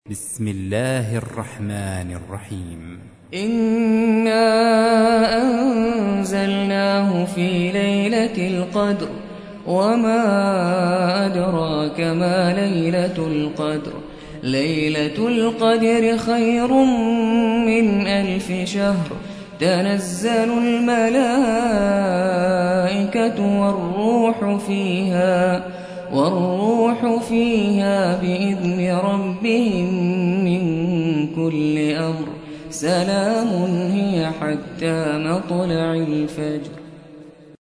بسم الله الرحمن الرحيم. إنا أنزلناه في ليلة القدر وما أدراك ما ليلة القدر. ليلة القدر خير من 1000 شهر. تنزل الملائكة والروح فيها بإذن ربهم من كل أمر. سلام هي حتى مطلع الفجر.